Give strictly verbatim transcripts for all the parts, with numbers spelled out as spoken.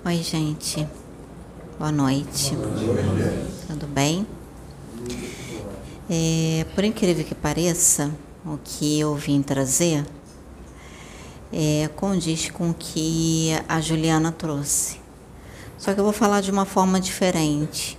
Oi, gente. Boa noite. Tudo bem? É, por incrível que pareça, o que eu vim trazer é, condiz com o que a Juliana trouxe. Só que eu vou falar de uma forma diferente.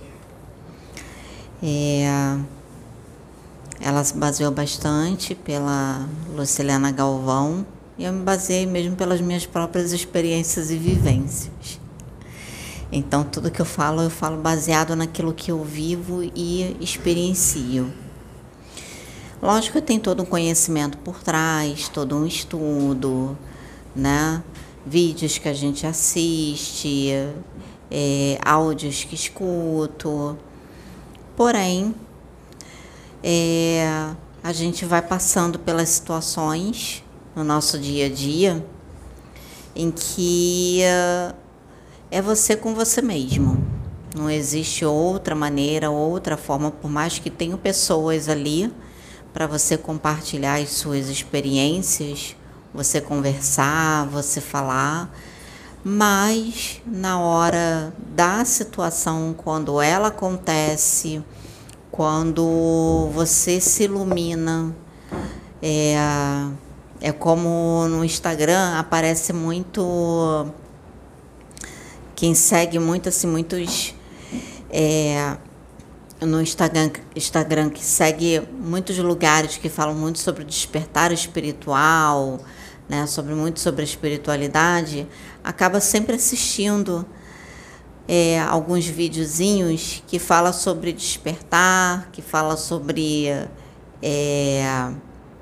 É, ela se baseou bastante pela Luciliana Galvão e eu me baseei mesmo pelas minhas próprias experiências e vivências. Então, tudo que eu falo, eu falo baseado naquilo que eu vivo e experiencio. Lógico que tem todo um conhecimento por trás, todo um estudo, né? Vídeos que a gente assiste, é, áudios que escuto. Porém, é, a gente vai passando pelas situações no nosso dia a dia em que é você com você mesmo. Não existe outra maneira, outra forma, por mais que tenham pessoas ali para você compartilhar as suas experiências, você conversar, você falar, mas na hora da situação, quando ela acontece, quando você se ilumina, é, é como no Instagram aparece muito, quem segue muito, assim, muitos, é, no Instagram, Instagram que segue muitos lugares que falam muito sobre o despertar espiritual, né, sobre muito sobre a espiritualidade, acaba sempre assistindo é, alguns videozinhos que fala sobre despertar, que fala sobre é,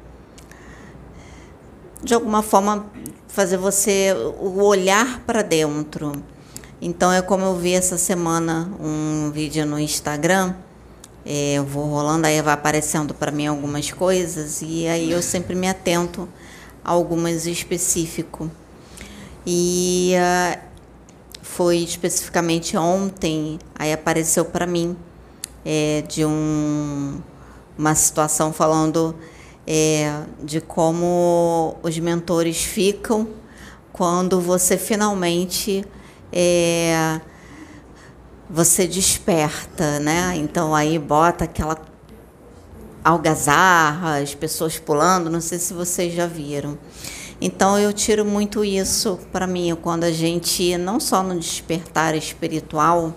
de alguma forma fazer você o olhar para dentro. Então é como eu vi essa semana um vídeo no Instagram, é, eu vou rolando, aí vai aparecendo para mim algumas coisas e aí eu sempre me atento a algumas específico. E uh, foi especificamente ontem, aí apareceu para mim é, de um, uma situação falando é, de como os mentores ficam quando você finalmente é, você desperta, né? Então aí bota aquela algazarra, as pessoas pulando, não sei se vocês já viram. Então eu tiro muito isso para mim quando a gente, não só no despertar espiritual,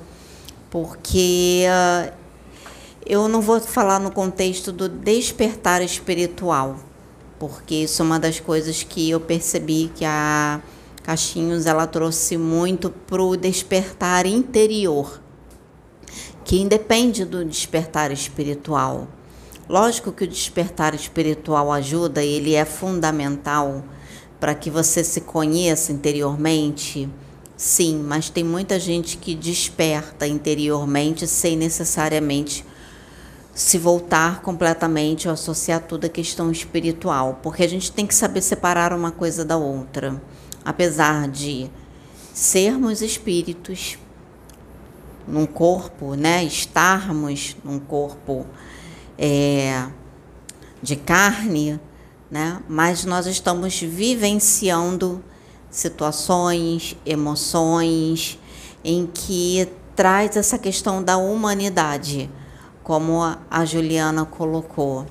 porque uh, eu não vou falar no contexto do despertar espiritual, porque isso é uma das coisas que eu percebi que a Caixinhos ela trouxe muito para o despertar interior, que independe do despertar espiritual. Lógico que o despertar espiritual ajuda, ele é fundamental para que você se conheça interiormente, sim, mas tem muita gente que desperta interiormente sem necessariamente se voltar completamente ou associar tudo à questão espiritual, porque a gente tem que saber separar uma coisa da outra. Apesar de sermos espíritos num corpo, né, estarmos num corpo é, de carne, né, mas nós estamos vivenciando situações, emoções em que traz essa questão da humanidade, como a Juliana colocou,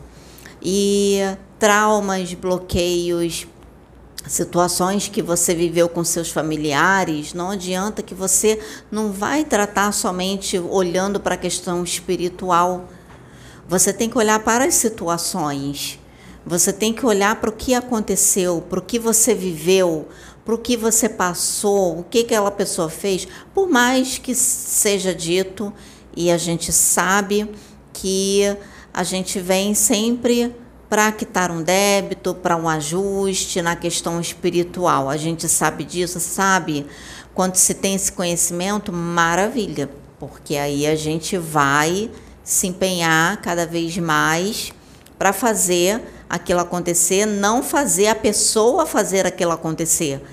e traumas, bloqueios, situações que você viveu com seus familiares, não adianta que você não vai tratar somente olhando para a questão espiritual. Você tem que olhar para as situações, você tem que olhar para o que aconteceu, para o que você viveu, para o que você passou, o que aquela pessoa fez, por mais que seja dito, e a gente sabe que a gente vem sempre para quitar um débito, para um ajuste na questão espiritual. A gente sabe disso, sabe? Quando se tem esse conhecimento, maravilha, porque aí a gente vai se empenhar cada vez mais para fazer aquilo acontecer, não fazer a pessoa fazer aquilo acontecer,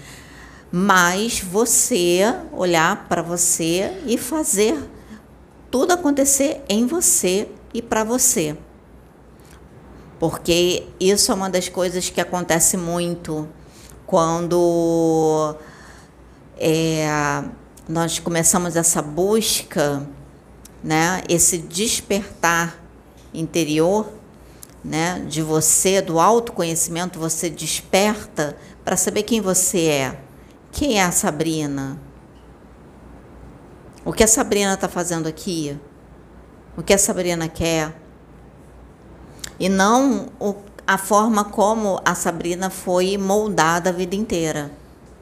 mas você olhar para você e fazer tudo acontecer em você e para você. Porque isso é uma das coisas que acontece muito quando é, nós começamos essa busca, né, esse despertar interior, né, de você, do autoconhecimento, você desperta para saber quem você é. Quem é a Sabrina? O que a Sabrina está fazendo aqui? O que a Sabrina quer? E não o, a forma como a Sabrina foi moldada a vida inteira.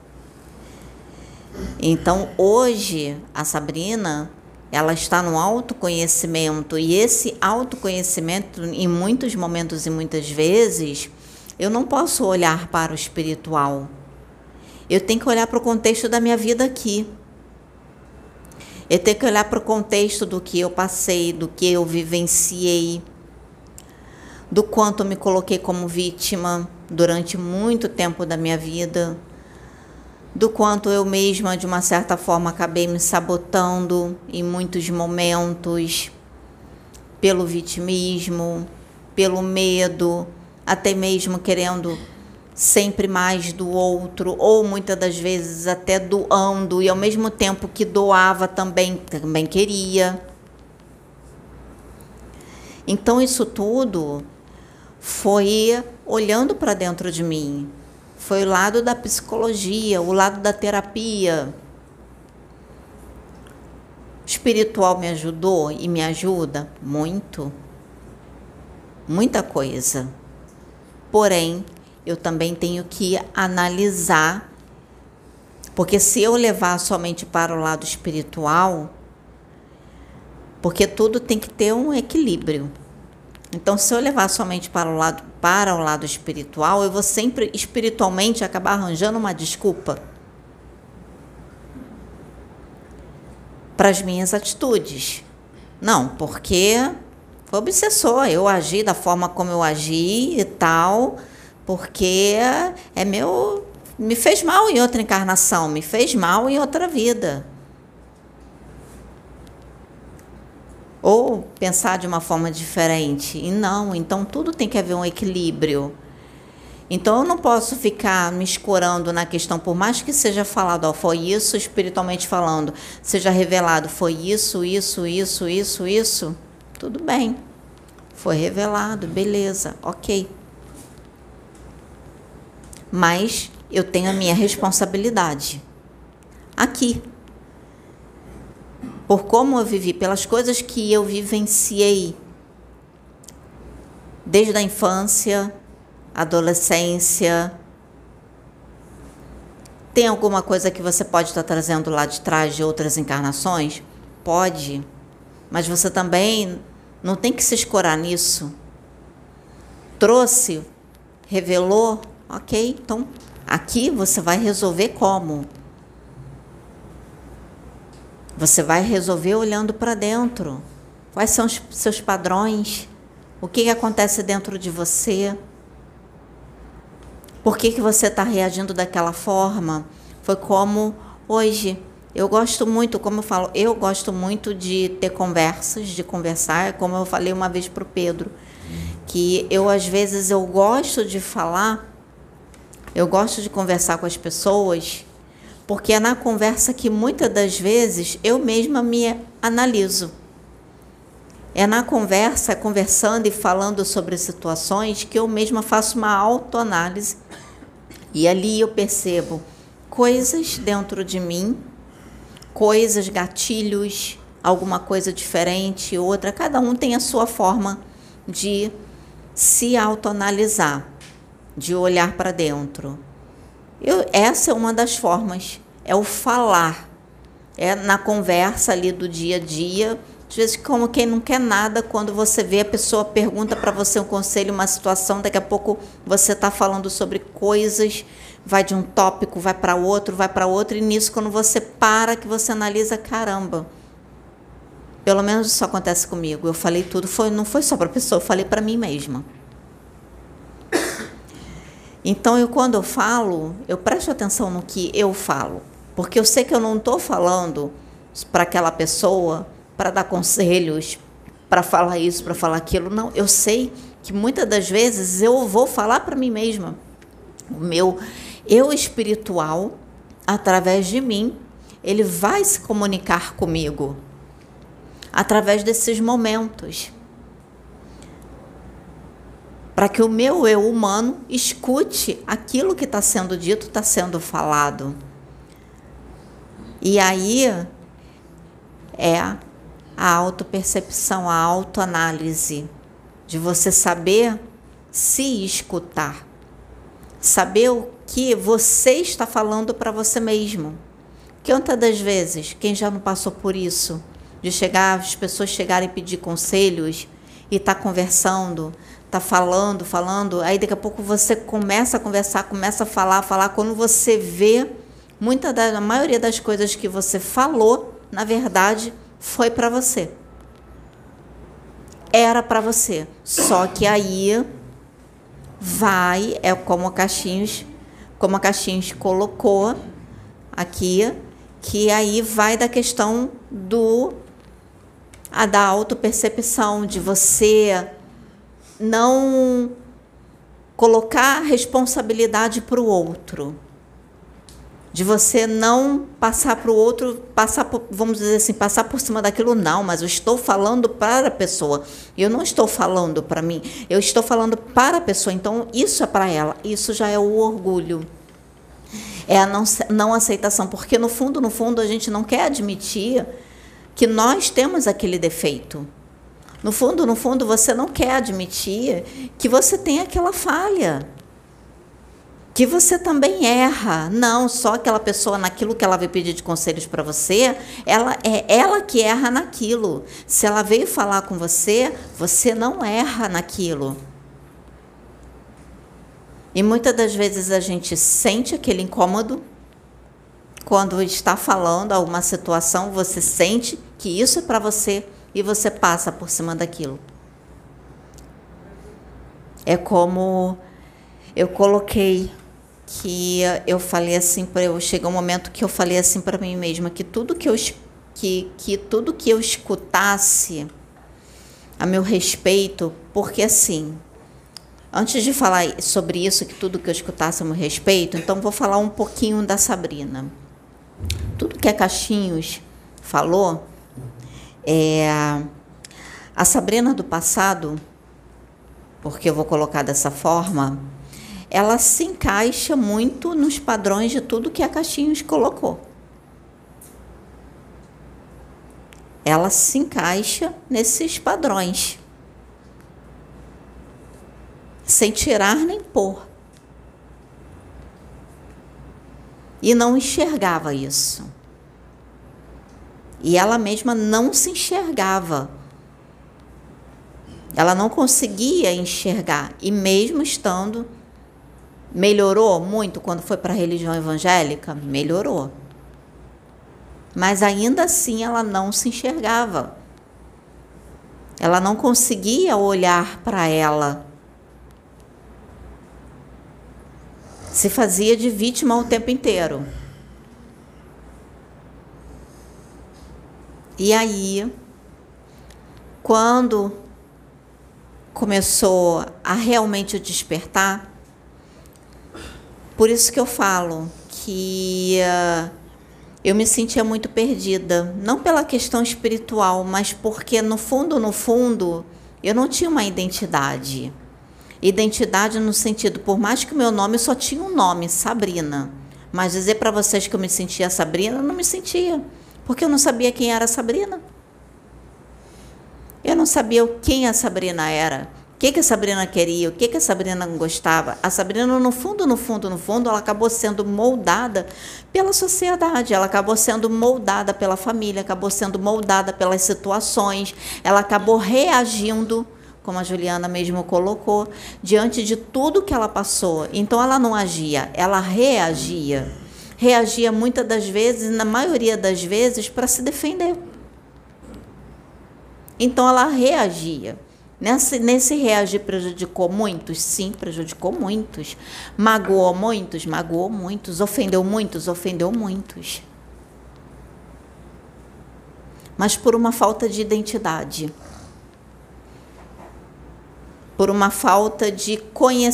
Então, hoje, a Sabrina, ela está no autoconhecimento, e esse autoconhecimento, em muitos momentos e muitas vezes, eu não posso olhar para o espiritual. Eu tenho que olhar para o contexto da minha vida aqui. Eu tenho que olhar para o contexto do que eu passei, do que eu vivenciei, do quanto eu me coloquei como vítima durante muito tempo da minha vida, do quanto eu mesma, de uma certa forma, acabei me sabotando em muitos momentos, pelo vitimismo, pelo medo, até mesmo querendo sempre mais do outro, ou muitas das vezes até doando, e ao mesmo tempo que doava também, também queria. Então isso tudo foi olhando para dentro de mim, foi o lado da psicologia, o lado da terapia. O espiritual me ajudou e me ajuda muito, muita coisa. Porém, eu também tenho que analisar, porque se eu levar somente para o lado espiritual, porque tudo tem que ter um equilíbrio. Então, se eu levar somente para o lado, para o lado espiritual, eu vou sempre espiritualmente acabar arranjando uma desculpa para as minhas atitudes. Não, porque foi obsessor, eu agi da forma como eu agi e tal, porque é meu, me fez mal em outra encarnação, me fez mal em outra vida. Ou pensar de uma forma diferente. E não, então tudo tem que haver um equilíbrio. Então eu não posso ficar me escorando na questão, por mais que seja falado, ó, foi isso, espiritualmente falando, seja revelado, foi isso, isso, isso, isso, isso, tudo bem. Foi revelado, beleza, ok. Mas eu tenho a minha responsabilidade aqui. Por como eu vivi, pelas coisas que eu vivenciei desde a infância, adolescência. Tem alguma coisa que você pode estar trazendo lá de trás de outras encarnações? Pode, mas você também não tem que se escorar nisso. Trouxe, revelou, ok, então aqui você vai resolver como? Você vai resolver olhando para dentro. Quais são os seus padrões? O que, que acontece dentro de você? Por que, que você está reagindo daquela forma? Foi como hoje. Eu gosto muito, como eu falo, eu gosto muito de ter conversas, de conversar, como eu falei uma vez para o Pedro, que eu, às vezes, eu gosto de falar, eu gosto de conversar com as pessoas, porque é na conversa que muitas das vezes eu mesma me analiso. É na conversa, conversando e falando sobre situações que eu mesma faço uma autoanálise. E ali eu percebo coisas dentro de mim, coisas, gatilhos, alguma coisa diferente, outra. Cada um tem a sua forma de se autoanalisar, de olhar para dentro. Eu, essa é uma das formas, é o falar, é na conversa ali do dia a dia, às vezes como quem não quer nada, quando você vê a pessoa pergunta para você um conselho, uma situação, daqui a pouco você está falando sobre coisas, vai de um tópico, vai para outro, vai para outro, e nisso quando você para, que você analisa, caramba, pelo menos isso acontece comigo, eu falei tudo, foi, não foi só para a pessoa, eu falei para mim mesma. Então, eu, quando eu falo, eu presto atenção no que eu falo, porque eu sei que eu não estou falando para aquela pessoa, para dar conselhos, para falar isso, para falar aquilo. Não, eu sei que muitas das vezes eu vou falar para mim mesma. O meu eu espiritual, através de mim, ele vai se comunicar comigo através desses momentos, para que o meu eu humano escute aquilo que está sendo dito, está sendo falado. E aí é a autopercepção, a autoanálise, de você saber se escutar, saber o que você está falando para você mesmo. Que muitas das vezes, quem já não passou por isso, de chegar, as pessoas chegarem e pedir conselhos e tá conversando, tá falando, falando, aí daqui a pouco você começa a conversar, começa a falar, falar, quando você vê, muita da, a maioria das coisas que você falou, na verdade, foi para você. Era para você. Só que aí vai, é como a Caixinhos, como a Caixinhos colocou aqui, que aí vai da questão do a da autopercepção, de você não colocar responsabilidade para o outro, de você não passar para o outro, passar por, vamos dizer assim, passar por cima daquilo, não, mas eu estou falando para a pessoa, eu não estou falando para mim, eu estou falando para a pessoa, então isso é para ela, isso já é o orgulho, é a não, não aceitação, porque no fundo, no fundo, a gente não quer admitir que nós temos aquele defeito. No fundo, no fundo, você não quer admitir que você tem aquela falha, que você também erra. Não, só aquela pessoa, naquilo que ela veio pedir de conselhos para você, ela é ela que erra naquilo. Se ela veio falar com você, você não erra naquilo. E muitas das vezes a gente sente aquele incômodo, quando está falando alguma situação, você sente que isso é para você, e você passa por cima daquilo. É como eu coloquei, que eu falei assim para eu, chegou um momento que eu falei assim para mim mesma, que tudo que eu que, que tudo que eu escutasse a meu respeito, porque assim, antes de falar sobre isso, que tudo que eu escutasse a meu respeito, então vou falar um pouquinho da Sabrina. Tudo que a Caixinhos falou, é, a Sabrina do passado, porque eu vou colocar dessa forma, ela se encaixa muito nos padrões de tudo que a Caixinhos colocou. Ela se encaixa nesses padrões, sem tirar nem pôr. E não enxergava isso. E ela mesma não se enxergava. Ela não conseguia enxergar. E mesmo estando, melhorou muito quando foi para a religião evangélica? Melhorou. Mas ainda assim ela não se enxergava. Ela não conseguia olhar para ela. Se fazia de vítima o tempo inteiro. E aí, quando começou a realmente despertar, por isso que eu falo que uh, eu me sentia muito perdida, não pela questão espiritual, mas porque no fundo, no fundo, eu não tinha uma identidade. Identidade no sentido, por mais que o meu nome só tinha um nome, Sabrina, mas dizer para vocês que eu me sentia Sabrina, eu não me sentia, porque eu não sabia quem era a Sabrina. Eu não sabia quem a Sabrina era, o que, que a Sabrina queria, o que, que a Sabrina gostava. A Sabrina, no fundo, no fundo, no fundo, ela acabou sendo moldada pela sociedade, ela acabou sendo moldada pela família, acabou sendo moldada pelas situações, ela acabou reagindo, como a Juliana mesmo colocou, diante de tudo que ela passou. Então, ela não agia, ela reagia. Reagia muitas das vezes, na maioria das vezes, para se defender. Então, ela reagia. Nesse, nesse reagir prejudicou muitos? Sim, prejudicou muitos. Magoou muitos? Magoou muitos. Ofendeu muitos? Ofendeu muitos. Mas por uma falta de identidade. Por uma falta de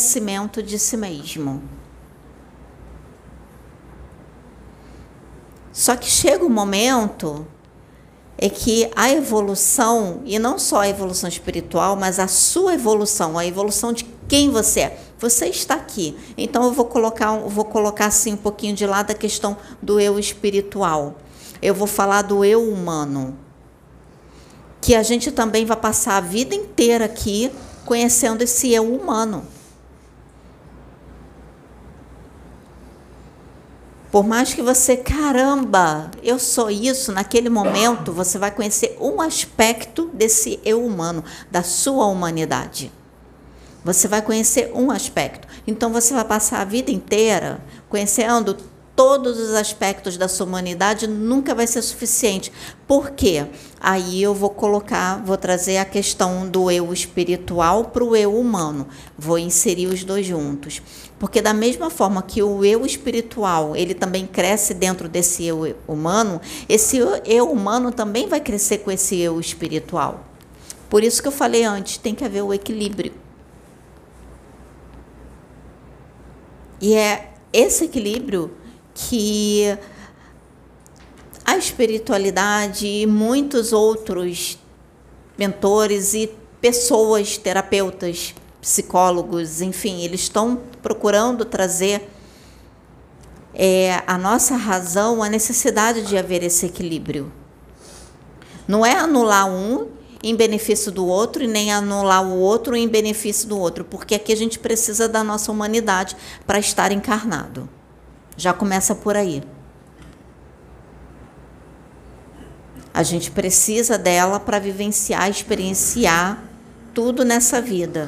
conhecimento de si mesmo. Só que chega um momento é que a evolução, e não só a evolução espiritual, mas a sua evolução, a evolução de quem você é. Você está aqui. Então eu vou colocar, vou colocar assim um pouquinho de lado a questão do eu espiritual. Eu vou falar do eu humano. Que a gente também vai passar a vida inteira aqui conhecendo esse eu humano. Por mais que você, caramba, eu sou isso, naquele momento você vai conhecer um aspecto desse eu humano, da sua humanidade. Você vai conhecer um aspecto. Então você vai passar a vida inteira conhecendo todos os aspectos da sua humanidade, nunca vai ser suficiente. Por quê? Aí eu vou colocar, vou trazer a questão do eu espiritual para o eu humano. Vou inserir os dois juntos. Porque da mesma forma que o eu espiritual, ele também cresce dentro desse eu humano, esse eu humano também vai crescer com esse eu espiritual. Por isso que eu falei antes, tem que haver o equilíbrio. E é esse equilíbrio que a espiritualidade e muitos outros mentores e pessoas, terapeutas, psicólogos, enfim, eles estão procurando trazer é, a nossa razão, a necessidade de haver esse equilíbrio. Não é anular um em benefício do outro e nem anular o outro em benefício do outro, porque aqui a gente precisa da nossa humanidade para estar encarnado. Já começa por aí. A gente precisa dela para vivenciar, experienciar tudo nessa vida.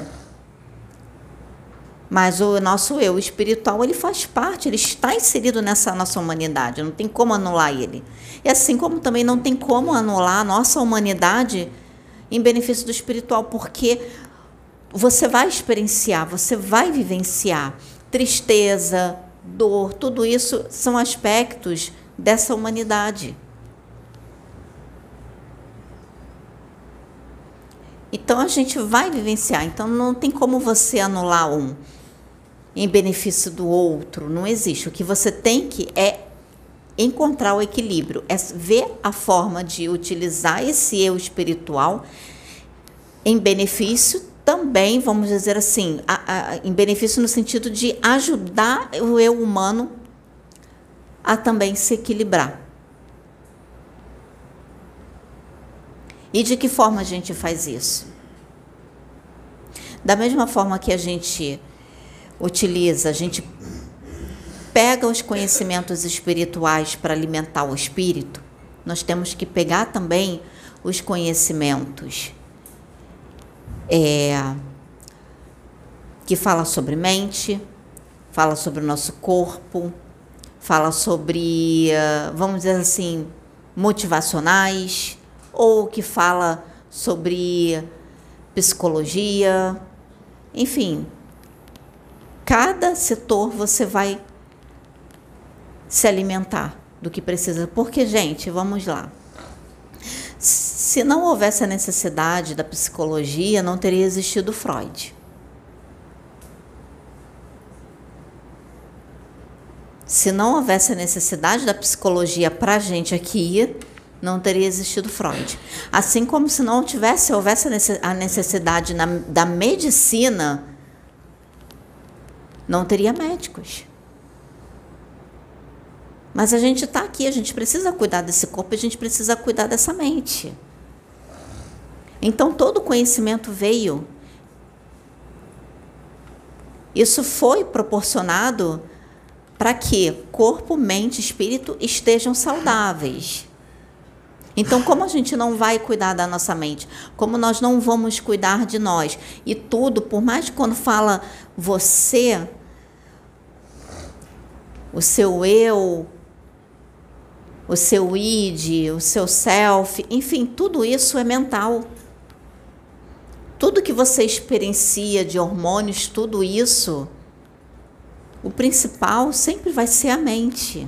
Mas o nosso eu espiritual, ele faz parte, ele está inserido nessa nossa humanidade, não tem como anular ele. E assim como também não tem como anular a nossa humanidade em benefício do espiritual, porque você vai experienciar, você vai vivenciar tristeza, dor, tudo isso são aspectos dessa humanidade. Então a gente vai vivenciar, então não tem como você anular um em benefício do outro, não existe. O que você tem que é encontrar o equilíbrio, é ver a forma de utilizar esse eu espiritual em benefício também, vamos dizer assim, a, a, em benefício no sentido de ajudar o eu humano a também se equilibrar. E de que forma a gente faz isso? Da mesma forma que a gente utiliza, a gente pega os conhecimentos espirituais para alimentar o espírito, nós temos que pegar também os conhecimentos É, que fala sobre mente, fala sobre o nosso corpo, fala sobre, vamos dizer assim, motivacionais, ou que fala sobre psicologia, enfim, cada setor você vai se alimentar do que precisa. Porque, gente, vamos lá. Se não houvesse a necessidade da psicologia, não teria existido Freud. Se não houvesse a necessidade da psicologia para a gente aqui, não teria existido Freud. Assim como se não tivesse, houvesse a necessidade na, da medicina, não teria médicos. Mas a gente está aqui, a gente precisa cuidar desse corpo, a gente precisa cuidar dessa mente. Então, todo o conhecimento veio. Isso foi proporcionado para que corpo, mente e espírito estejam saudáveis. Então, como a gente não vai cuidar da nossa mente, como nós não vamos cuidar de nós, e tudo, por mais que quando fala você, o seu eu, o seu id, o seu self, enfim, tudo isso é mental. Tudo que você experiencia de hormônios, tudo isso, o principal sempre vai ser a mente.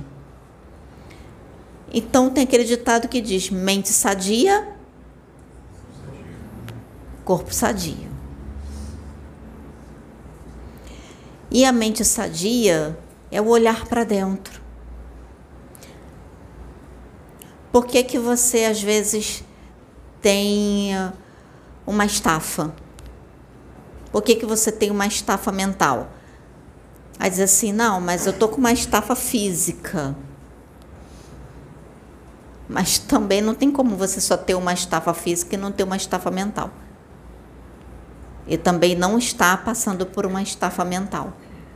Então tem aquele ditado que diz: mente sadia, corpo sadio. E a mente sadia é o olhar para dentro. Por que que você, às vezes, tem uma estafa? Por que que você tem uma estafa mental? Aí diz assim, não, mas eu tô com uma estafa física. Mas também não tem como você só ter uma estafa física e não ter uma estafa mental. E também não está passando por uma estafa mental.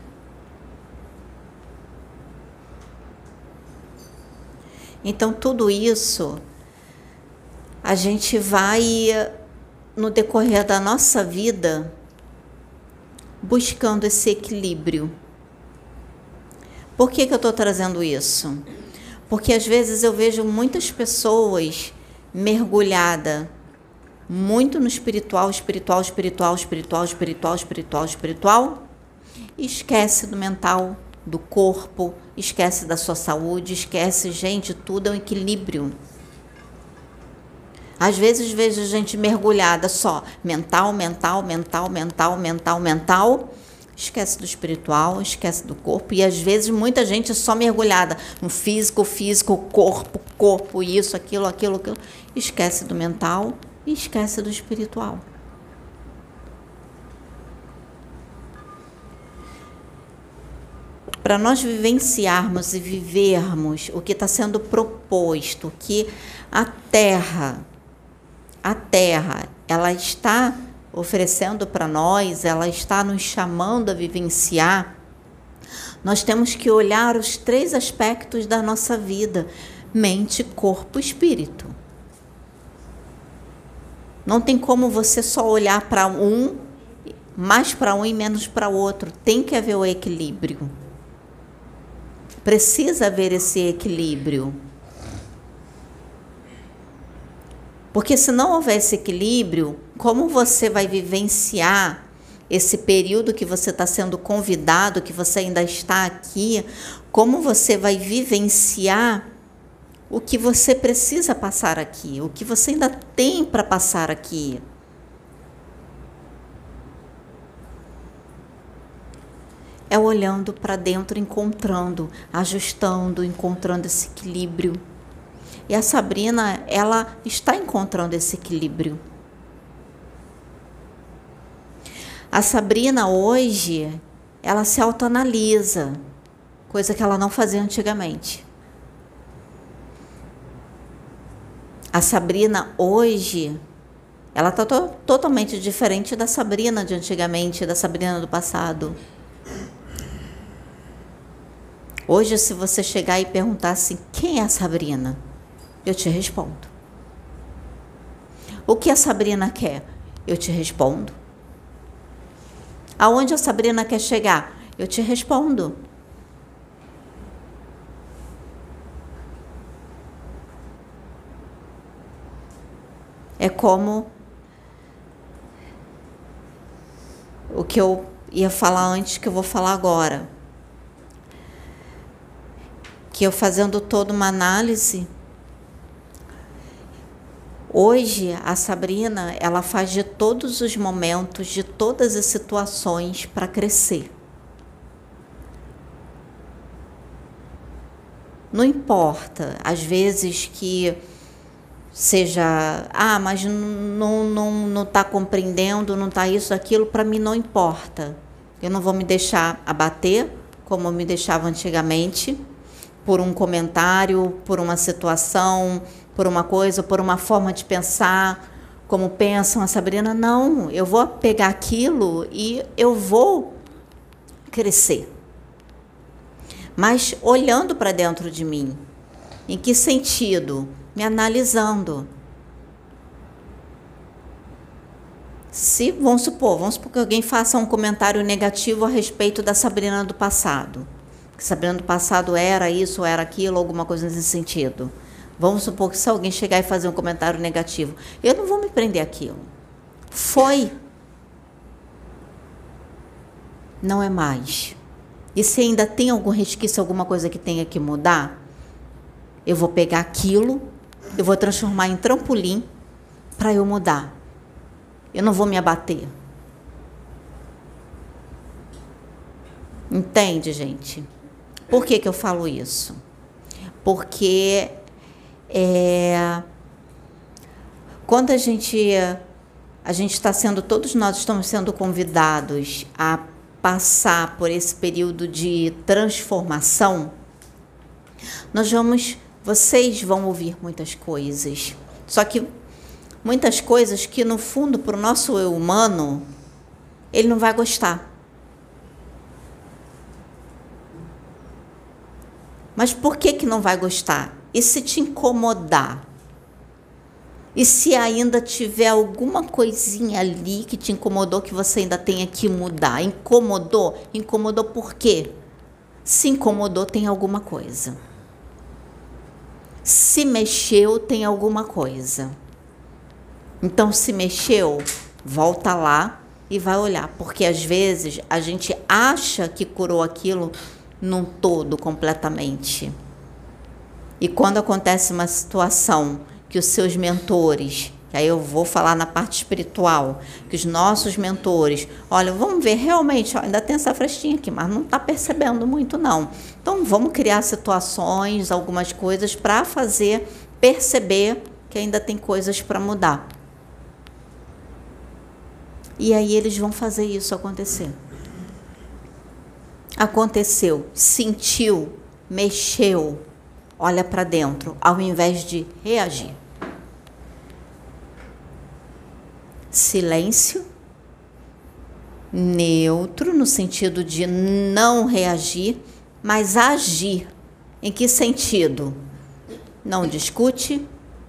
Então, tudo isso, a gente vai, no decorrer da nossa vida, buscando esse equilíbrio. Por que que eu estou trazendo isso? Porque às vezes eu vejo muitas pessoas mergulhadas muito no espiritual, espiritual, espiritual, espiritual, espiritual, espiritual, espiritual, e esquece do mental, do corpo, esquece da sua saúde, esquece, gente, tudo é um equilíbrio. Às vezes vejo gente mergulhada só mental, mental, mental, mental, mental, mental, esquece do espiritual, esquece do corpo, e às vezes muita gente só mergulhada no físico, físico, corpo, corpo, isso, aquilo, aquilo, aquilo, esquece do mental e esquece do espiritual. Para nós vivenciarmos e vivermos o que está sendo proposto, que a Terra, a Terra, ela está oferecendo para nós, ela está nos chamando a vivenciar, nós temos que olhar os três aspectos da nossa vida: mente, corpo e espírito. Não tem como você só olhar para um, mais para um e menos para o outro. Tem que haver o equilíbrio. Precisa haver esse equilíbrio. Porque se não houver esse equilíbrio, como você vai vivenciar esse período que você está sendo convidado, que você ainda está aqui? Como você vai vivenciar o que você precisa passar aqui, o que você ainda tem para passar aqui? É olhando para dentro, encontrando, ajustando, encontrando esse equilíbrio. E a Sabrina, ela está encontrando esse equilíbrio. A Sabrina hoje, ela se autoanalisa, coisa que ela não fazia antigamente. A Sabrina hoje, ela está to- totalmente diferente da Sabrina de antigamente, da Sabrina do passado. Hoje, se você chegar e perguntar assim, quem é a Sabrina? Eu te respondo. O que a Sabrina quer? Eu te respondo. Aonde a Sabrina quer chegar? Eu te respondo. É como o que eu ia falar antes, que eu vou falar agora. Que eu fazendo toda uma análise, hoje a Sabrina, ela faz de todos os momentos, de todas as situações para crescer. Não importa, às vezes que seja, ah, mas não não não está compreendendo, não está isso, aquilo, para mim não importa. Eu não vou me deixar abater, como eu me deixava antigamente, por um comentário, por uma situação, por uma coisa, por uma forma de pensar, como pensam a Sabrina. Não, eu vou pegar aquilo e eu vou crescer. Mas olhando para dentro de mim. Em que sentido? Me analisando. Se, vamos supor, vamos supor que alguém faça um comentário negativo a respeito da Sabrina do passado. Que Sabrina do passado era isso, era aquilo, alguma coisa nesse sentido. Vamos supor que se alguém chegar e fazer um comentário negativo, eu não vou me prender àquilo. Foi. Não é mais. E se ainda tem algum resquício, alguma coisa que tenha que mudar, eu vou pegar aquilo, eu vou transformar em trampolim para eu mudar. Eu não vou me abater. Entende, gente? Por que que eu falo isso? Porque É, quando a gente a gente está sendo, todos nós estamos sendo convidados a passar por esse período de transformação, nós vamos, vocês vão ouvir muitas coisas, só que muitas coisas que no fundo para o nosso eu humano ele não vai gostar. Mas por que que não vai gostar? E se te incomodar? E se ainda tiver alguma coisinha ali que te incomodou, que você ainda tenha que mudar? Incomodou? Incomodou por quê? Se incomodou, tem alguma coisa. Se mexeu, tem alguma coisa. Então, se mexeu, volta lá e vai olhar. Porque às vezes a gente acha que curou aquilo num todo, completamente. E quando acontece uma situação que os seus mentores, que aí eu vou falar na parte espiritual, que os nossos mentores, olha, vamos ver, realmente, ó, ainda tem essa frestinha aqui, mas não está percebendo muito não. Então vamos criar situações, algumas coisas para fazer perceber que ainda tem coisas para mudar. E aí eles vão fazer isso acontecer. Aconteceu, sentiu, mexeu, olha para dentro, ao invés de reagir. Silêncio, neutro, no sentido de não reagir, mas agir. Em que sentido? Não discute,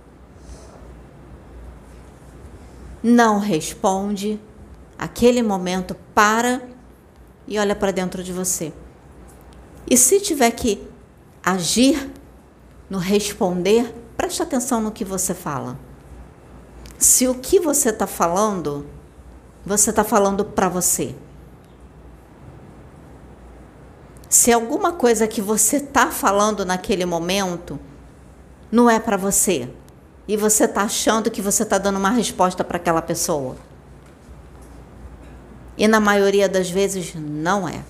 não responde, aquele momento para e olha para dentro de você. E se tiver que agir, no responder, preste atenção no que você fala. Se o que você está falando, você está falando para você. Se alguma coisa que você está falando naquele momento não é para você, e você está achando que você está dando uma resposta para aquela pessoa. E na maioria das vezes não é.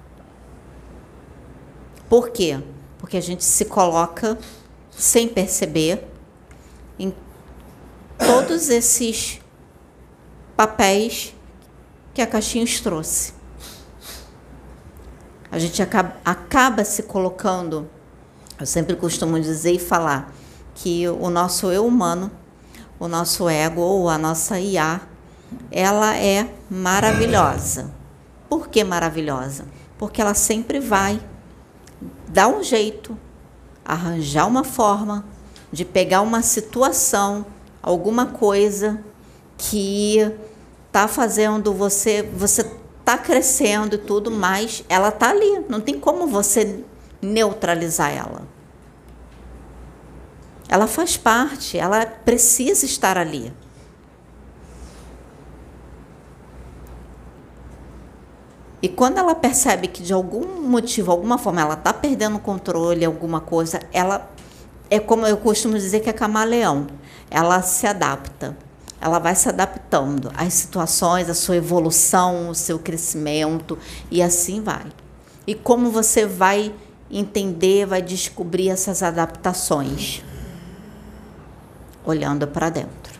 Por quê? Porque a gente se coloca sem perceber em todos esses papéis que a Caixinhos trouxe. A gente acaba, acaba se colocando, eu sempre costumo dizer e falar, que o nosso eu humano, o nosso ego ou a nossa I A, ela é maravilhosa. Por que maravilhosa? Porque ela sempre vai dar um jeito, arranjar uma forma de pegar uma situação, alguma coisa que está fazendo você, você está crescendo e tudo, mas ela está ali, não tem como você neutralizar ela. Ela faz parte, ela precisa estar ali. E quando ela percebe que de algum motivo, alguma forma, ela está perdendo o controle, alguma coisa, ela é como eu costumo dizer que é camaleão. Ela se adapta, ela vai se adaptando às situações, à sua evolução, ao seu crescimento, e assim vai. E como você vai entender, vai descobrir essas adaptações? Olhando para dentro.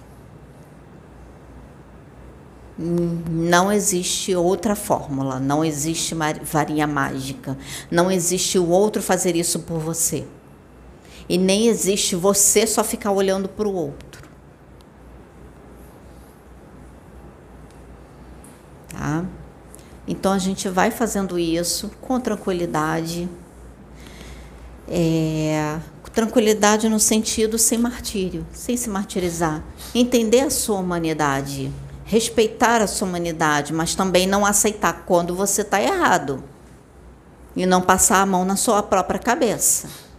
Não existe outra fórmula, não existe varinha mágica, não existe o outro fazer isso por você. E nem existe você só ficar olhando para o outro. Tá? Então a gente vai fazendo isso com tranquilidade. É, tranquilidade no sentido sem martírio, sem se martirizar. Entender a sua humanidade, respeitar a sua humanidade, mas também não aceitar quando você está errado. E não passar a mão na sua própria cabeça.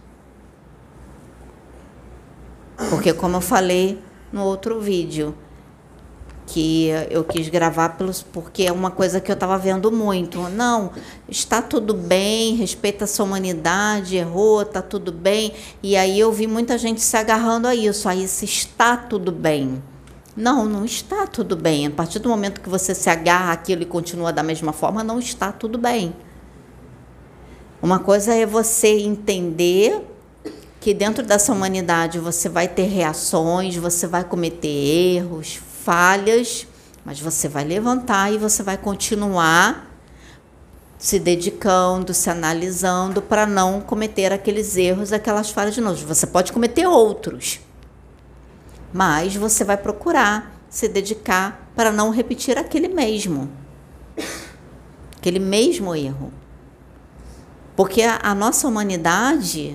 Porque, como eu falei no outro vídeo, que eu quis gravar pelos, porque é uma coisa que eu estava vendo muito. Não, está tudo bem, respeita a sua humanidade, errou, está tudo bem. E aí eu vi muita gente se agarrando a isso, a isso está tudo bem. Não, não está tudo bem. A partir do momento que você se agarra àquilo e continua da mesma forma, não está tudo bem. Uma coisa é você entender que porque dentro dessa humanidade você vai ter reações, você vai cometer erros, falhas, mas você vai levantar e você vai continuar se dedicando, se analisando para não cometer aqueles erros, aquelas falhas de novo. Você pode cometer outros, mas você vai procurar se dedicar para não repetir aquele mesmo, aquele mesmo erro. Porque a, a nossa humanidade,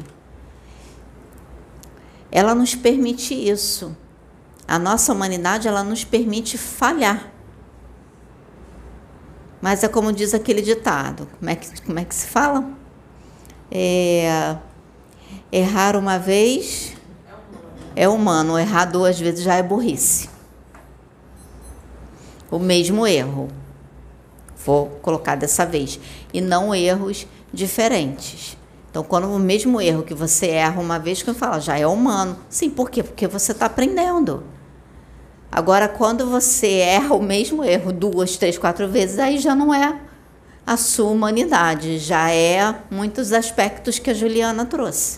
ela nos permite isso. A nossa humanidade, ela nos permite falhar. Mas é como diz aquele ditado, como é que, como é que se fala? É, errar uma vez é humano, errar duas vezes já é burrice. O mesmo erro, vou colocar dessa vez, e não erros diferentes. Então, quando o mesmo erro que você erra uma vez, que eu falo, já é humano. Sim, por quê? Porque você está aprendendo. Agora, quando você erra o mesmo erro duas, três, quatro vezes, aí já não é a sua humanidade, já é muitos aspectos que a Juliana trouxe.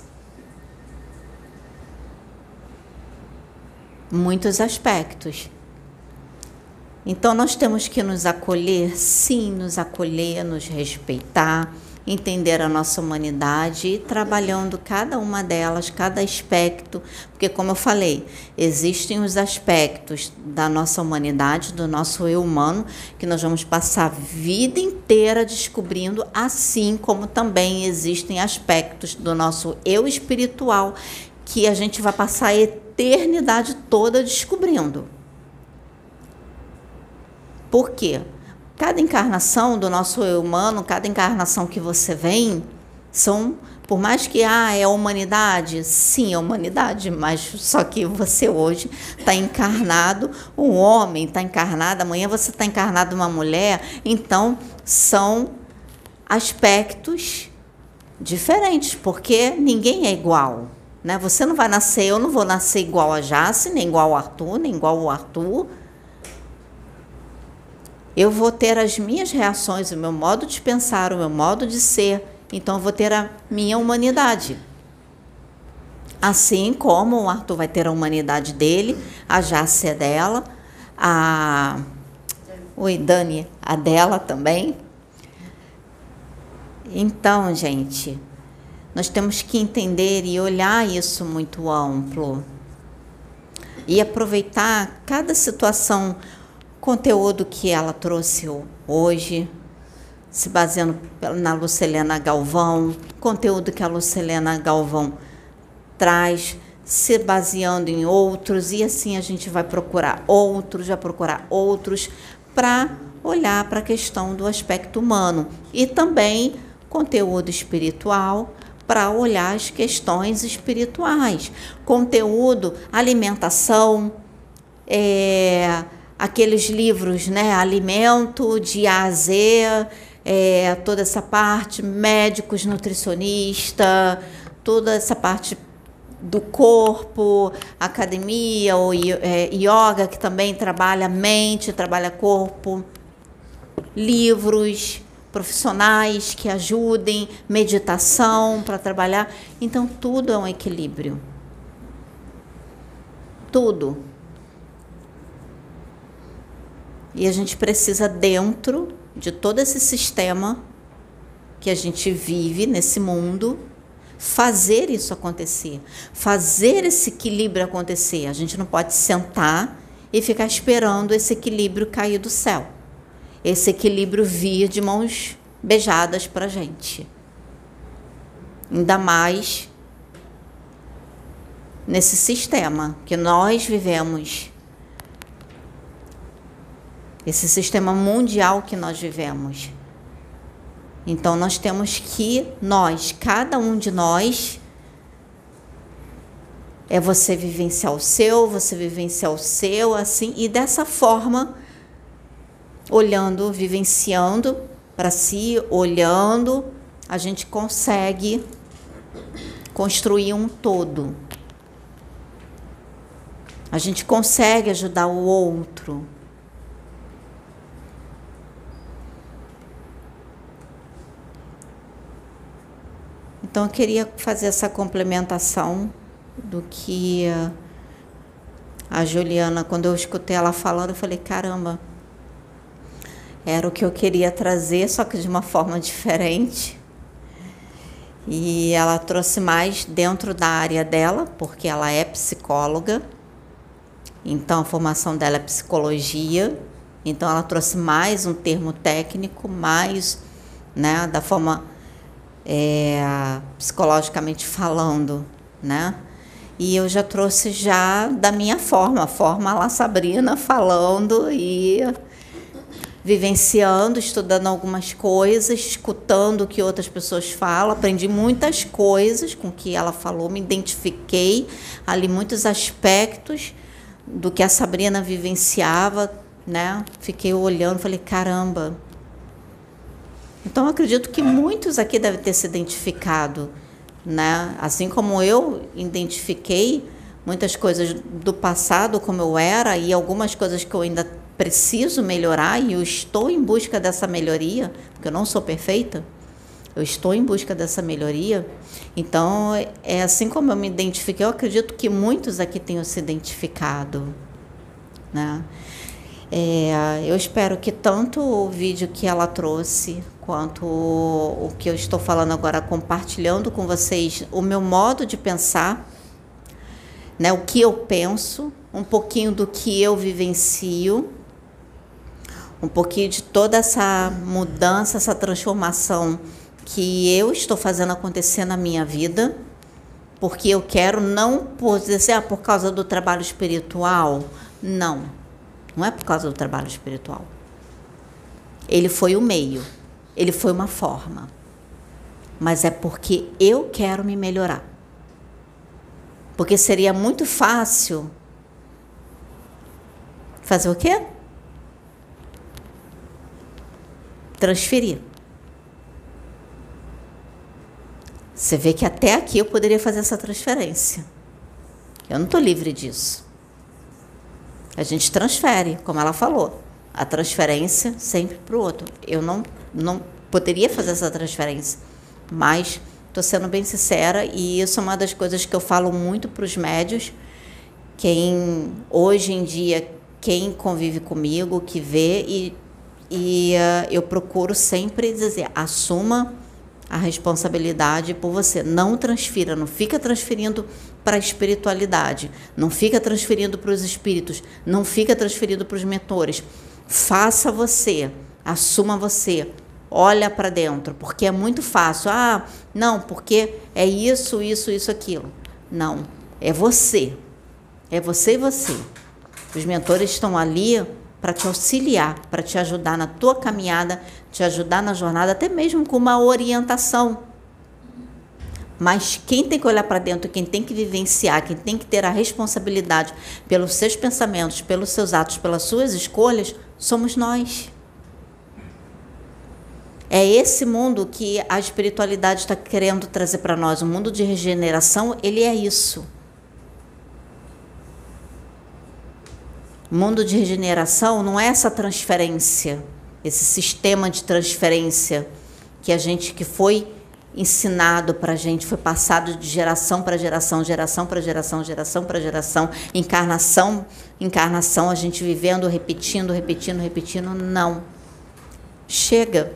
Muitos aspectos. Então, nós temos que nos acolher, sim, nos acolher, nos respeitar, entender a nossa humanidade e ir trabalhando cada uma delas, cada aspecto, porque, como eu falei, existem os aspectos da nossa humanidade, do nosso eu humano, que nós vamos passar a vida inteira descobrindo, assim como também existem aspectos do nosso eu espiritual, que a gente vai passar a eternidade toda descobrindo. Por quê? Cada encarnação do nosso eu humano, cada encarnação que você vem, são, por mais que ah, é a humanidade, sim, é a humanidade, mas só que você hoje está encarnado, um homem está encarnado, amanhã você está encarnado uma mulher, então são aspectos diferentes, porque ninguém é igual, né? Você não vai nascer, eu não vou nascer igual a Jace, nem igual ao Arthur, nem igual ao Arthur. Eu vou ter as minhas reações, o meu modo de pensar, o meu modo de ser. Então, eu vou ter a minha humanidade. Assim como o Arthur vai ter a humanidade dele, a Jace é dela, a... Oi, Dani, a dela também. Então, gente, nós temos que entender e olhar isso muito amplo. E aproveitar cada situação, conteúdo que ela trouxe hoje, se baseando na Lucilena Galvão, conteúdo que a Lucilena Galvão traz, se baseando em outros, e assim a gente vai procurar outros, vai procurar outros, para olhar para a questão do aspecto humano. E também conteúdo espiritual, para olhar as questões espirituais. Conteúdo, alimentação, é... aqueles livros, né, alimento de A a Z, é, toda essa parte, médicos, nutricionista, toda essa parte do corpo, academia, ou é, yoga, que também trabalha mente, trabalha corpo, livros profissionais que ajudem, meditação para trabalhar. Então, tudo é um equilíbrio. Tudo. E a gente precisa, dentro de todo esse sistema que a gente vive nesse mundo, fazer isso acontecer, fazer esse equilíbrio acontecer. A gente não pode sentar e ficar esperando esse equilíbrio cair do céu, esse equilíbrio vir de mãos beijadas para a gente. Ainda mais nesse sistema que nós vivemos, esse sistema mundial que nós vivemos. Então, nós temos que, nós, cada um de nós, é você vivenciar o seu, você vivenciar o seu, assim, e dessa forma, olhando, vivenciando para si, olhando, a gente consegue construir um todo. A gente consegue ajudar o outro. Então, eu queria fazer essa complementação do que a Juliana, quando eu escutei ela falando, eu falei, caramba, era o que eu queria trazer, só que de uma forma diferente. E ela trouxe mais dentro da área dela, porque ela é psicóloga, então a formação dela é psicologia, então ela trouxe mais um termo técnico, mais, né, da forma é, psicologicamente falando, né? E eu já trouxe já da minha forma, a forma lá Sabrina falando e vivenciando, estudando algumas coisas, escutando o que outras pessoas falam, aprendi muitas coisas com o que ela falou, me identifiquei ali muitos aspectos do que a Sabrina vivenciava, né? Fiquei olhando, falei, caramba. Então, eu acredito que muitos aqui devem ter se identificado, né? Assim como eu identifiquei muitas coisas do passado, como eu era, e algumas coisas que eu ainda preciso melhorar, e eu estou em busca dessa melhoria, porque eu não sou perfeita, eu estou em busca dessa melhoria. Então, é assim como eu me identifiquei, eu acredito que muitos aqui tenham se identificado, né? É, eu espero que tanto o vídeo que ela trouxe, quanto o, o que eu estou falando agora, compartilhando com vocês o meu modo de pensar, né, o que eu penso, um pouquinho do que eu vivencio, um pouquinho de toda essa mudança, essa transformação que eu estou fazendo acontecer na minha vida, porque eu quero, não por dizer, ah, por causa do trabalho espiritual, não, não é por causa do trabalho espiritual. Ele foi o meio, ele foi uma forma, mas é porque eu quero me melhorar. Porque seria muito fácil fazer o quê? Transferir. Você vê que até aqui eu poderia fazer essa transferência. Eu não estou livre disso. A gente transfere, como ela falou, a transferência sempre para o outro. Eu não, não poderia fazer essa transferência, mas estou sendo bem sincera, e isso é uma das coisas que eu falo muito para os médios. Quem, hoje em dia, quem convive comigo, que vê, e, e uh, eu procuro sempre dizer, assuma a responsabilidade por você. Não transfira, não fica transferindo para a espiritualidade, não fica transferindo para os espíritos, não fica transferindo para os mentores. Faça você, assuma você, olha para dentro, porque é muito fácil. Ah, não, porque é isso, isso, isso, aquilo. Não, é você. É você e você. Os mentores estão ali para te auxiliar, para te ajudar na tua caminhada, te ajudar na jornada, até mesmo com uma orientação. Mas quem tem que olhar para dentro, quem tem que vivenciar, quem tem que ter a responsabilidade pelos seus pensamentos, pelos seus atos, pelas suas escolhas, somos nós. É esse mundo que a espiritualidade está querendo trazer para nós. O mundo de regeneração, ele é isso. O mundo de regeneração não é essa transferência, esse sistema de transferência que a gente, que foi ensinado para a gente, foi passado de geração para geração, geração para geração, geração para geração, encarnação, encarnação, a gente vivendo, repetindo, repetindo, repetindo. Não. Chega.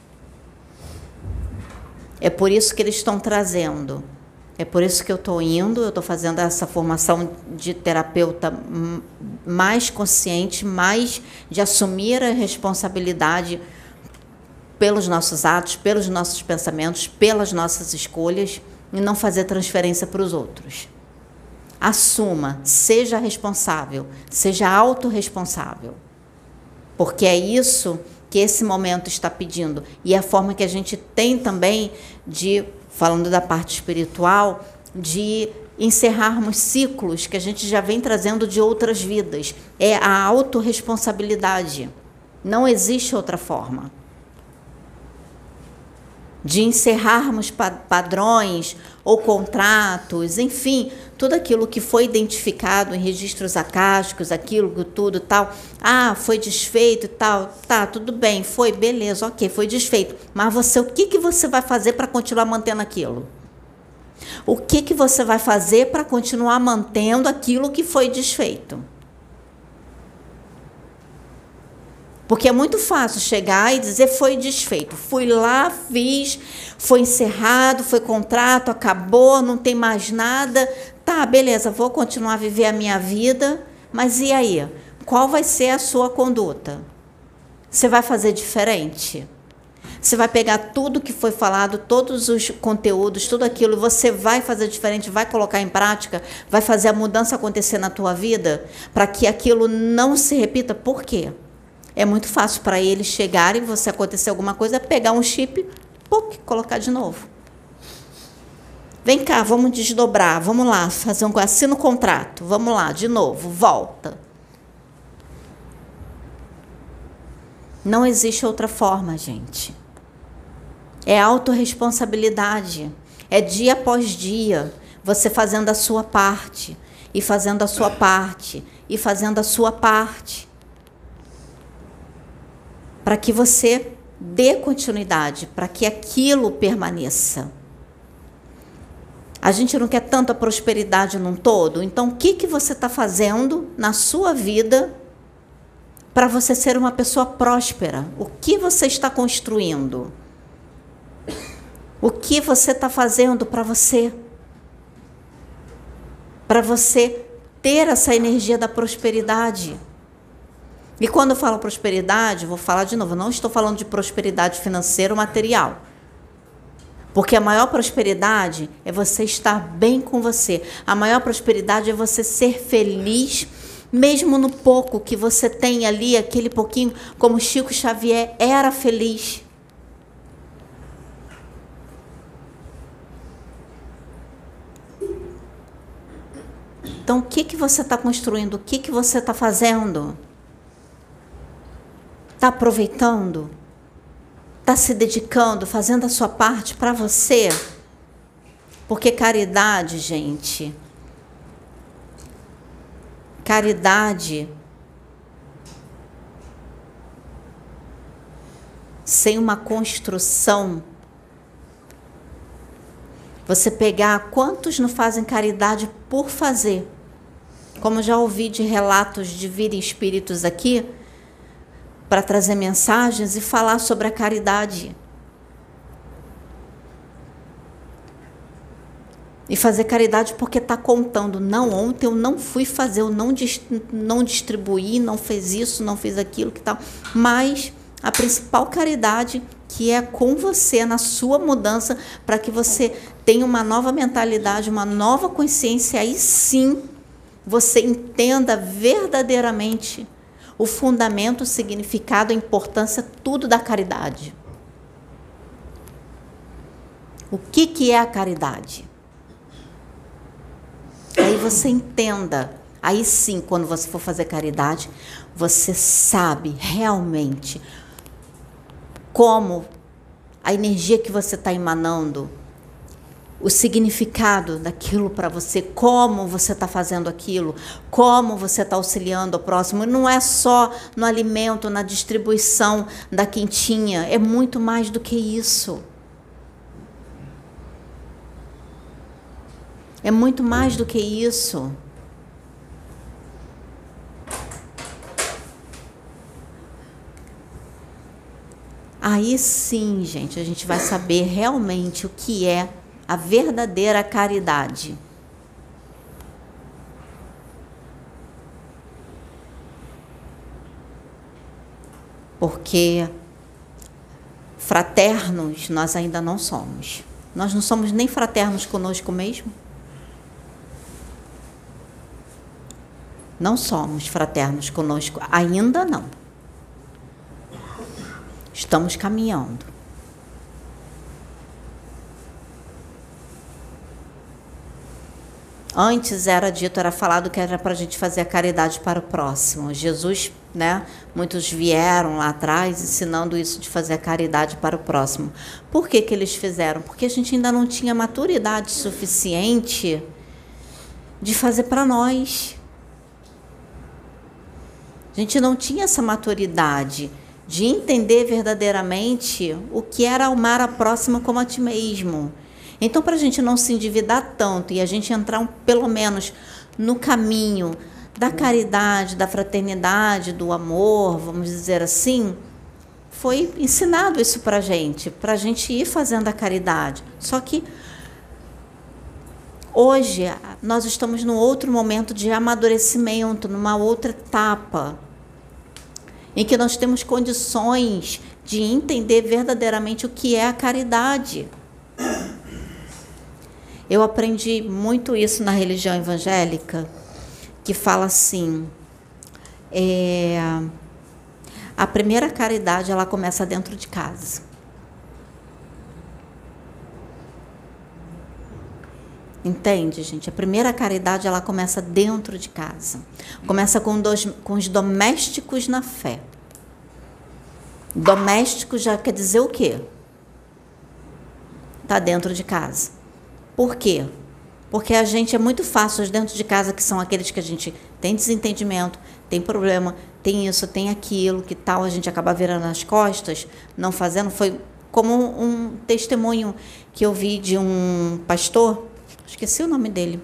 É por isso que eles estão trazendo. É por isso que eu estou indo, eu estou fazendo essa formação de terapeuta mais consciente, mais de assumir a responsabilidade pelos nossos atos, pelos nossos pensamentos, pelas nossas escolhas, e não fazer transferência para os outros. Assuma, seja responsável, seja autorresponsável, porque é isso que esse momento está pedindo, e é a forma que a gente tem também de, falando da parte espiritual, de encerrarmos ciclos que a gente já vem trazendo de outras vidas. É a autorresponsabilidade. Não existe outra forma de encerrarmos padrões ou contratos, enfim, tudo aquilo que foi identificado em registros acásticos, aquilo, tudo, tal. Ah, foi desfeito e tal. Tá, tudo bem, foi, beleza, ok, foi desfeito. Mas você, o que, que você vai fazer para continuar mantendo aquilo? O que que você vai fazer para continuar mantendo aquilo que foi desfeito? Porque é muito fácil chegar e dizer foi desfeito. Fui lá, fiz, foi encerrado, foi contrato, acabou, não tem mais nada. Tá, beleza, vou continuar a viver a minha vida, mas e aí? Qual vai ser a sua conduta? Você vai fazer diferente? Você vai pegar tudo que foi falado, todos os conteúdos, tudo aquilo, você vai fazer diferente, vai colocar em prática, vai fazer a mudança acontecer na tua vida, para que aquilo não se repita? Por quê? É muito fácil para eles chegarem, você acontecer alguma coisa, pegar um chip, pum, colocar de novo. Vem cá, vamos desdobrar, vamos lá, fazer um, assina o contrato, vamos lá, de novo, volta. Não existe outra forma, gente. É autorresponsabilidade. É dia após dia, você fazendo a sua parte, e fazendo a sua parte, e fazendo a sua parte. Para que você dê continuidade, para que aquilo permaneça. A gente não quer tanto a prosperidade num todo, então o que, que você está fazendo na sua vida para você ser uma pessoa próspera? O que você está construindo? O que você está fazendo para você? Para você ter essa energia da prosperidade. E quando eu falo prosperidade, vou falar de novo, eu não estou falando de prosperidade financeira ou material. Porque a maior prosperidade é você estar bem com você. A maior prosperidade é você ser feliz, mesmo no pouco que você tem ali, aquele pouquinho, como Chico Xavier era feliz. Então, o que, que você está construindo? O que, que você está fazendo? Está aproveitando? Está se dedicando, fazendo a sua parte para você? Porque caridade, gente, caridade sem uma construção, você pegar quantos não fazem caridade por fazer? Como já ouvi de relatos de virem espíritos aqui, para trazer mensagens e falar sobre a caridade. E fazer caridade porque está contando. Não, ontem eu não fui fazer, eu não, não distribuí, não fiz isso, não fiz aquilo, que tal. Mas a principal caridade, que é com você, na sua mudança, para que você tenha uma nova mentalidade, uma nova consciência, aí sim você entenda verdadeiramente o fundamento, o significado, a importância, tudo da caridade. O que, que é a caridade? Aí você entenda. Aí sim, quando você for fazer caridade, você sabe realmente como a energia que você está emanando, o significado daquilo para você, como você está fazendo aquilo, como você está auxiliando o próximo. Não é só no alimento, na distribuição da quentinha, é muito mais do que isso. É muito mais do que isso. Aí sim, gente, a gente vai saber realmente o que é a verdadeira caridade. Porque fraternos nós ainda não somos. Nós não somos nem fraternos conosco mesmo. Não somos fraternos conosco, ainda não. Estamos caminhando. Antes era dito, era falado que era para a gente fazer a caridade para o próximo. Jesus, né? Muitos vieram lá atrás ensinando isso de fazer a caridade para o próximo. Por que que eles fizeram? Porque a gente ainda não tinha maturidade suficiente de fazer para nós. A gente não tinha essa maturidade de entender verdadeiramente o que era amar a próxima como a ti mesmo. Então, para a gente não se endividar tanto e a gente entrar um, pelo menos no caminho da caridade, da fraternidade, do amor, vamos dizer assim, foi ensinado isso para a gente, para a gente ir fazendo a caridade. Só que hoje nós estamos num outro momento de amadurecimento, numa outra etapa, em que nós temos condições de entender verdadeiramente o que é a caridade. Eu aprendi muito isso na religião evangélica, que fala assim, é, a primeira caridade ela começa dentro de casa. Entende, gente? A primeira caridade ela começa dentro de casa. Começa com, dos, com os domésticos na fé. Doméstico já quer dizer o quê? Está dentro de casa. Por quê? Porque a gente é muito fácil, os dentro de casa, que são aqueles que a gente tem desentendimento, tem problema, tem isso, tem aquilo, que tal, a gente acaba virando as costas, não fazendo. Foi como um testemunho que eu vi de um pastor, esqueci o nome dele,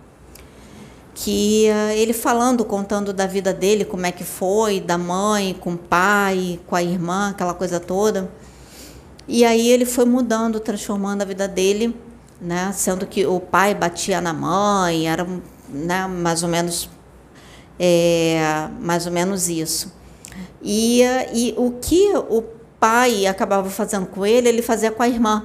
que uh, ele falando, contando da vida dele, como é que foi, da mãe, com o pai, com a irmã, aquela coisa toda. E aí ele foi mudando, transformando a vida dele, né, sendo que o pai batia na mãe, era, né, mais ou menos, é, mais ou menos isso. E, e o que o pai acabava fazendo com ele, ele fazia com a irmã.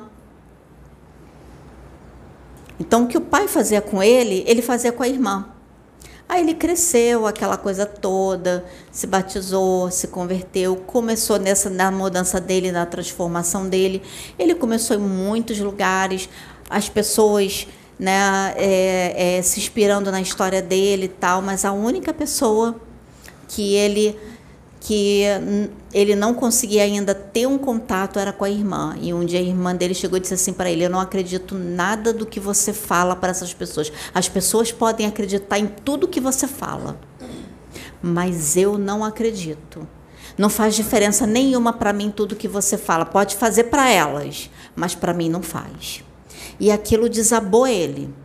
Então, o que o pai fazia com ele, ele fazia com a irmã. Aí ele cresceu, aquela coisa toda, se batizou, se converteu, começou nessa, na mudança dele, na transformação dele. Ele começou em muitos lugares, as pessoas, né, é, é, se inspirando na história dele e tal, mas a única pessoa que ele, que ele não conseguia ainda ter um contato era com a irmã. E um dia a irmã dele chegou e disse assim para ele: eu não acredito nada do que você fala para essas pessoas. As pessoas podem acreditar em tudo que você fala, mas eu não acredito. Não faz diferença nenhuma para mim tudo que você fala. Pode fazer para elas, mas para mim não faz. E aquilo desabou ele.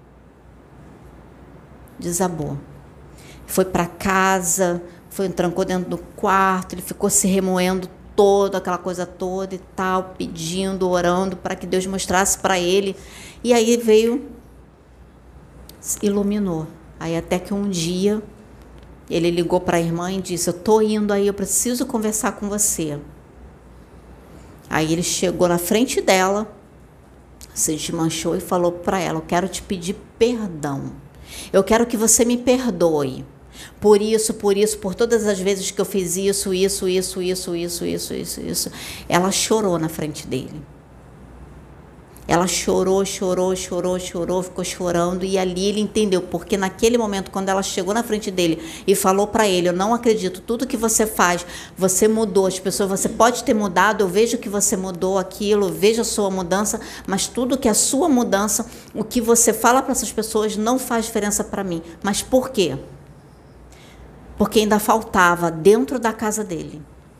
Desabou. Foi para casa, foi, trancou dentro do quarto, ele ficou se remoendo todo, aquela coisa toda e tal, pedindo, orando para que Deus mostrasse para ele. E aí veio, iluminou. Aí até que um dia ele ligou para a irmã e disse: eu estou indo aí, eu preciso conversar com você. Aí ele chegou na frente dela, se desmanchou e falou para ela: eu quero te pedir perdão. Eu quero que você me perdoe. Por isso, por isso, por todas as vezes que eu fiz isso, isso, isso, isso, isso, isso, isso, isso. Ela chorou na frente dele. Ela chorou, chorou, chorou, chorou, ficou chorando. E ali ele entendeu, porque naquele momento, quando ela chegou na frente dele e falou para ele: eu não acredito, tudo que você faz, você mudou. As pessoas, você pode ter mudado, eu vejo que você mudou aquilo, eu vejo a sua mudança, mas tudo que é a sua mudança, o que você fala para essas pessoas não faz diferença para mim. Mas por quê? Porque ainda faltava dentro da casa dele.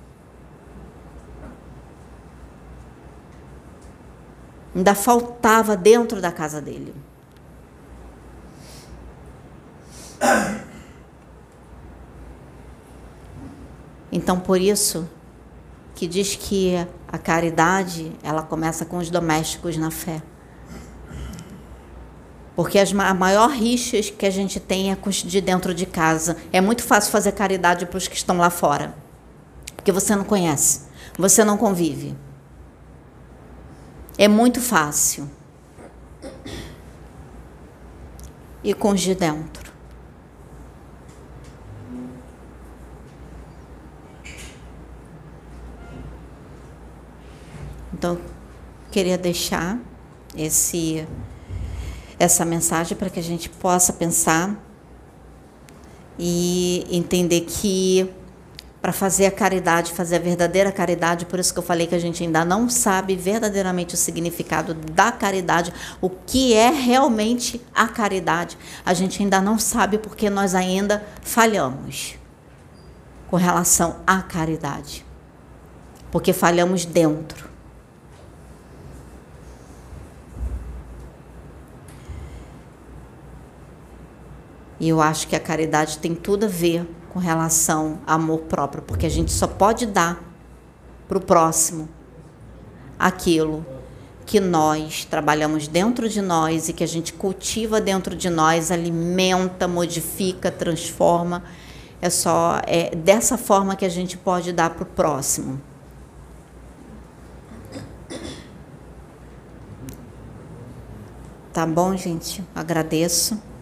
Ainda faltava dentro da casa dele. Então, por isso que diz que a caridade, ela começa com os domésticos na fé. Porque as, a maior rixa que a gente tem é com os de dentro de casa. É muito fácil fazer caridade para os que estão lá fora. Porque você não conhece, você não convive. É muito fácil. E com os de dentro? Então, queria deixar esse... essa mensagem para que a gente possa pensar e entender que para fazer a caridade, fazer a verdadeira caridade, por isso que eu falei que a gente ainda não sabe verdadeiramente o significado da caridade, o que é realmente a caridade. A gente ainda não sabe porque nós ainda falhamos com relação à caridade. Porque falhamos dentro. E eu acho que a caridade tem tudo a ver com relação ao amor próprio, porque a gente só pode dar para o próximo aquilo que nós trabalhamos dentro de nós e que a gente cultiva dentro de nós, alimenta, modifica, transforma. É só é dessa forma que a gente pode dar para o próximo. Tá bom, gente? Agradeço.